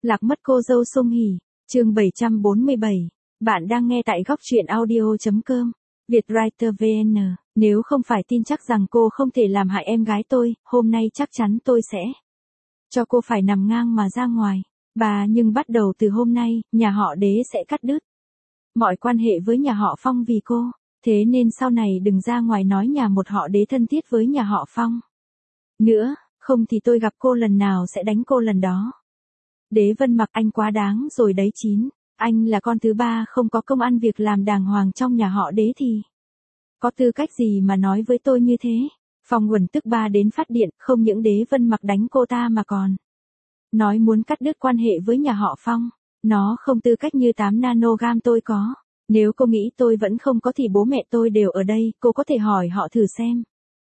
Lạc mất cô dâu Song Hỷ, chương 747. Bạn đang nghe tại góc truyện audio.com. Vietwriter VN. Nếu không phải tin chắc rằng cô không thể làm hại em gái tôi, hôm nay chắc chắn tôi sẽ cho cô phải nằm ngang mà ra ngoài. Nhưng bắt đầu từ hôm nay, nhà họ Đế sẽ cắt đứt mọi quan hệ với nhà họ Phong vì cô. Thế nên sau này đừng ra ngoài nói nhà một họ Đế thân thiết với nhà họ Phong nữa, không thì tôi gặp cô lần nào sẽ đánh cô lần đó. Đế Vân Mặc, anh quá đáng rồi đấy. Anh là con thứ ba không có công ăn việc làm đàng hoàng trong nhà họ Đế thì có tư cách gì mà nói với tôi như thế? Phong Uẩn tức ba đến phát điện, không những Đế Vân Mặc đánh cô ta mà còn nói muốn cắt đứt quan hệ với nhà họ Phong. Nó không tư cách như 8 nanogam tôi có. Nếu cô nghĩ tôi vẫn không có thì bố mẹ tôi đều ở đây, cô có thể hỏi họ thử xem.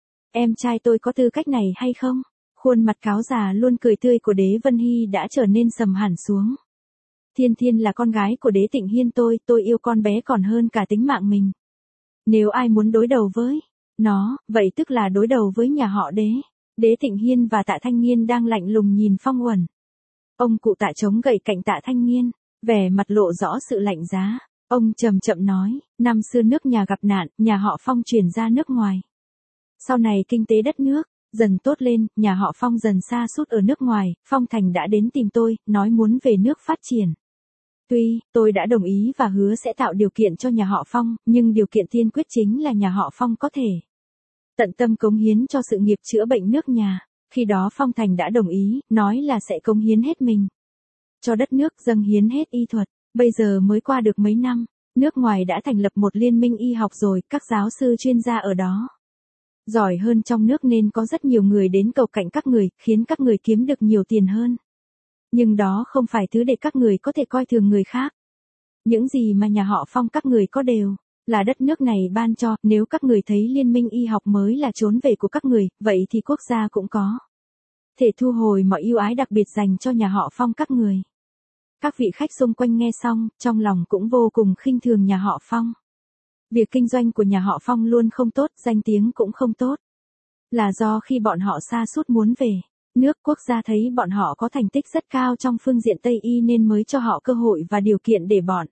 Em trai tôi có tư cách này hay không? Khuôn mặt cáo già luôn cười tươi của Đế Vân Hy đã trở nên sầm hẳn xuống. Thiên Thiên là con gái của Đế Tịnh Hiên tôi yêu con bé còn hơn cả tính mạng mình. Nếu ai muốn đối đầu với nó, vậy tức là đối đầu với nhà họ Đế. Đế Tịnh Hiên và Tạ Thanh Nghiên đang lạnh lùng nhìn Phong Uẩn. Ông cụ Tạ chống gậy cạnh Tạ Thanh Nghiên, vẻ mặt lộ rõ sự lạnh giá. Ông chậm chậm nói, năm xưa nước nhà gặp nạn, nhà họ Phong chuyển ra nước ngoài. Sau này kinh tế đất nước dần tốt lên, nhà họ Phong dần sa sút ở nước ngoài, Phong Thành đã đến tìm tôi, nói muốn về nước phát triển. Tuy, tôi đã đồng ý và hứa sẽ tạo điều kiện cho nhà họ Phong, nhưng điều kiện tiên quyết chính là nhà họ Phong có thể tận tâm cống hiến cho sự nghiệp chữa bệnh nước nhà. Khi đó Phong Thành đã đồng ý, nói là sẽ cống hiến hết mình cho đất nước, dâng hiến hết y thuật. Bây giờ mới qua được mấy năm, nước ngoài đã thành lập một liên minh y học rồi, các giáo sư chuyên gia ở đó giỏi hơn trong nước nên có rất nhiều người đến cầu cạnh các người, khiến các người kiếm được nhiều tiền hơn. Nhưng đó không phải thứ để các người có thể coi thường người khác. Những gì mà nhà họ Phong các người có đều là đất nước này ban cho, nếu các người thấy liên minh y học mới là trốn về của các người, vậy thì quốc gia cũng có thể thu hồi mọi ưu ái đặc biệt dành cho nhà họ Phong các người. Các vị khách xung quanh nghe xong, trong lòng cũng vô cùng khinh thường nhà họ Phong. Việc kinh doanh của nhà họ Phong luôn không tốt, danh tiếng cũng không tốt. Là do khi bọn họ sa sút muốn về nước, quốc gia thấy bọn họ có thành tích rất cao trong phương diện Tây y nên mới cho họ cơ hội và điều kiện để bọn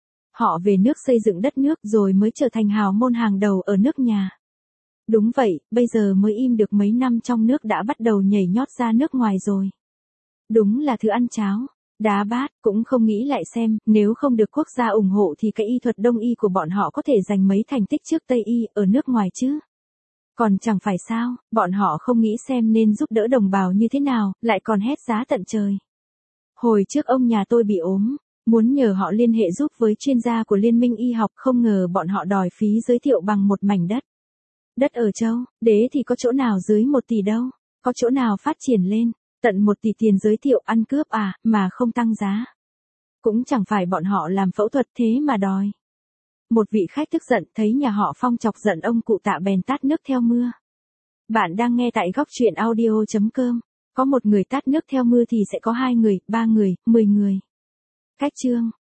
họ về nước xây dựng đất nước rồi mới trở thành hào môn hàng đầu ở nước nhà. Đúng vậy, bây giờ mới im được mấy năm trong nước đã bắt đầu nhảy nhót ra nước ngoài rồi. Đúng là thứ ăn cháo đá bát, cũng không nghĩ lại xem, nếu không được quốc gia ủng hộ thì cái y thuật đông y của bọn họ có thể giành mấy thành tích trước Tây y ở nước ngoài chứ. Còn chẳng phải sao, bọn họ không nghĩ xem nên giúp đỡ đồng bào như thế nào, lại còn hét giá tận trời. Hồi trước ông nhà tôi bị ốm, muốn nhờ họ liên hệ giúp với chuyên gia của Liên minh y học, không ngờ bọn họ đòi phí giới thiệu bằng một mảnh đất. Đất ở châu Đế thì có chỗ nào dưới 1 tỷ đâu, có chỗ nào phát triển lên tận 1 tỷ tiền giới thiệu, ăn cướp mà không tăng giá. Cũng chẳng phải bọn họ làm phẫu thuật thế mà đòi. Một vị khách tức giận thấy nhà họ Phong chọc giận ông cụ Tạ bèn tát nước theo mưa. Bạn đang nghe tại góc truyện audio.com. Có một người tát nước theo mưa thì sẽ có 2 người, 3 người, 10 người. Cách chương.